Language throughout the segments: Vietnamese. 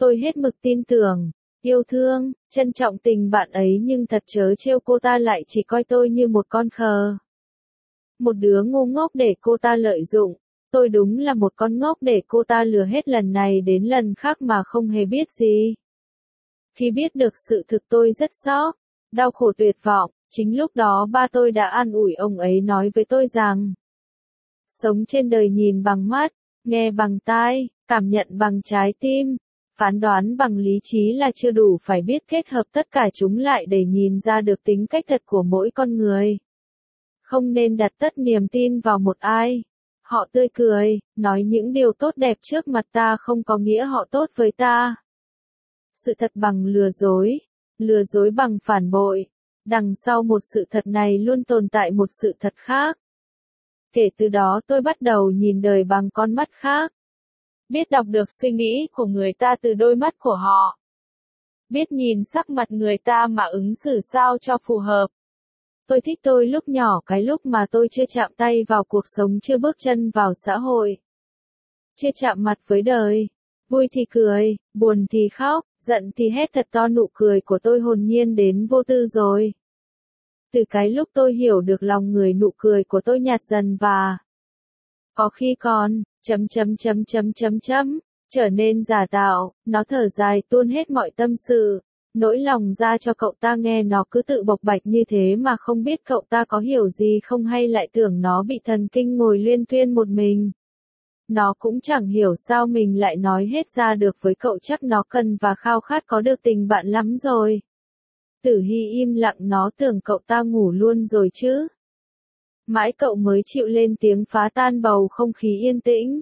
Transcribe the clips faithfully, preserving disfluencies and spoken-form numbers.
Tôi hết mực tin tưởng, yêu thương, trân trọng tình bạn ấy nhưng thật chớ trêu cô ta lại chỉ coi tôi như một con khờ. Một đứa ngu ngốc để cô ta lợi dụng. Tôi đúng là một con ngốc để cô ta lừa hết lần này đến lần khác mà không hề biết gì. Khi biết được sự thực tôi rất sốc, đau khổ tuyệt vọng, chính lúc đó ba tôi đã an ủi ông ấy nói với tôi rằng sống trên đời nhìn bằng mắt, nghe bằng tai, cảm nhận bằng trái tim, phán đoán bằng lý trí là chưa đủ, phải biết kết hợp tất cả chúng lại để nhìn ra được tính cách thật của mỗi con người. Không nên đặt tất niềm tin vào một ai. Họ tươi cười, nói những điều tốt đẹp trước mặt ta không có nghĩa họ tốt với ta. Sự thật bằng lừa dối, lừa dối bằng phản bội. Đằng sau một sự thật này luôn tồn tại một sự thật khác. Kể từ đó tôi bắt đầu nhìn đời bằng con mắt khác. Biết đọc được suy nghĩ của người ta từ đôi mắt của họ. Biết nhìn sắc mặt người ta mà ứng xử sao cho phù hợp. Tôi thích tôi lúc nhỏ, cái lúc mà tôi chưa chạm tay vào cuộc sống, chưa bước chân vào xã hội. Chưa chạm mặt với đời. Vui thì cười, buồn thì khóc, giận thì hét thật to, nụ cười của tôi hồn nhiên đến vô tư rồi. Từ cái lúc tôi hiểu được lòng người, nụ cười của tôi nhạt dần và có khi còn chấm chấm chấm chấm chấm chấm trở nên giả tạo. Nó thở dài tuôn hết mọi tâm sự, nỗi lòng ra cho cậu ta nghe. Nó cứ tự bộc bạch như thế mà không biết cậu ta có hiểu gì không, hay lại tưởng nó bị thần kinh ngồi luyên thuyên một mình. Nó cũng chẳng hiểu sao mình lại nói hết ra được với cậu, chắc nó cần và khao khát có được tình bạn lắm rồi. Tử Hy im lặng, nó tưởng cậu ta ngủ luôn rồi chứ. Mãi cậu mới chịu lên tiếng phá tan bầu không khí yên tĩnh.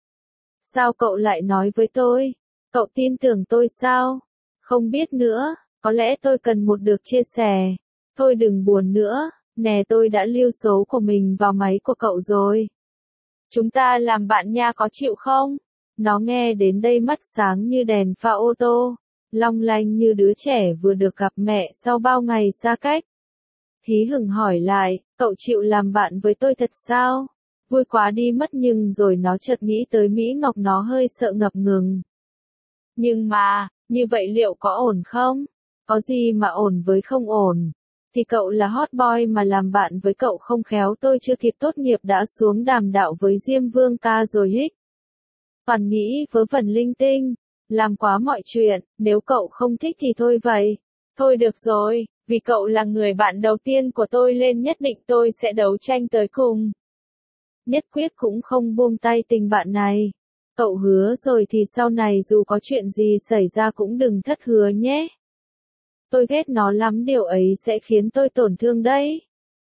Sao cậu lại nói với tôi? Cậu tin tưởng tôi sao? Không biết nữa, có lẽ tôi cần một được chia sẻ. Thôi đừng buồn nữa, nè tôi đã lưu số của mình vào máy của cậu rồi. Chúng ta làm bạn nha, có chịu không? Nó nghe đến đây mắt sáng như đèn pha ô tô, long lanh như đứa trẻ vừa được gặp mẹ sau bao ngày xa cách. Hí hửng hỏi lại, cậu chịu làm bạn với tôi thật sao? Vui quá đi mất, nhưng rồi nó chợt nghĩ tới Mỹ Ngọc, nó hơi sợ ngập ngừng. Nhưng mà, như vậy liệu có ổn không? Có gì mà ổn với không ổn? Thì cậu là hot boy mà làm bạn với cậu không khéo tôi chưa kịp tốt nghiệp đã xuống đàm đạo với Diêm Vương ca rồi hích. Toàn nghĩ vớ vẩn linh tinh, làm quá mọi chuyện, nếu cậu không thích thì thôi vậy. Thôi được rồi, vì cậu là người bạn đầu tiên của tôi nên nhất định tôi sẽ đấu tranh tới cùng. Nhất quyết cũng không buông tay tình bạn này. Cậu hứa rồi thì sau này dù có chuyện gì xảy ra cũng đừng thất hứa nhé. Tôi ghét nó lắm, điều ấy sẽ khiến tôi tổn thương đấy.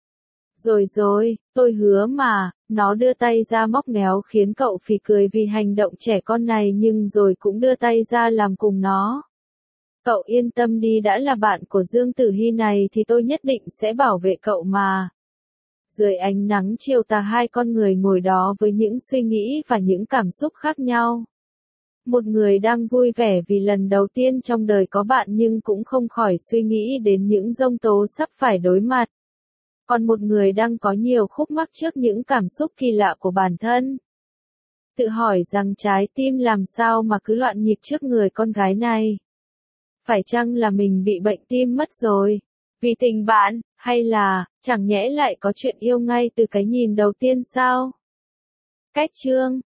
Rồi rồi, tôi hứa mà. Nó đưa tay ra móc méo khiến cậu phì cười vì hành động trẻ con này, nhưng rồi cũng đưa tay ra làm cùng nó. Cậu yên tâm đi, đã là bạn của Dương Tử Hy này thì tôi nhất định sẽ bảo vệ cậu mà. Dưới ánh nắng chiều tà, hai con người ngồi đó với những suy nghĩ và những cảm xúc khác nhau. Một người đang vui vẻ vì lần đầu tiên trong đời có bạn, nhưng cũng không khỏi suy nghĩ đến những giông tố sắp phải đối mặt. Còn một người đang có nhiều khúc mắc trước những cảm xúc kỳ lạ của bản thân. Tự hỏi rằng trái tim làm sao mà cứ loạn nhịp trước người con gái này. Phải chăng là mình bị bệnh tim mất rồi? Vì tình bạn, hay là, chẳng nhẽ lại có chuyện yêu ngay từ cái nhìn đầu tiên sao? Cách chương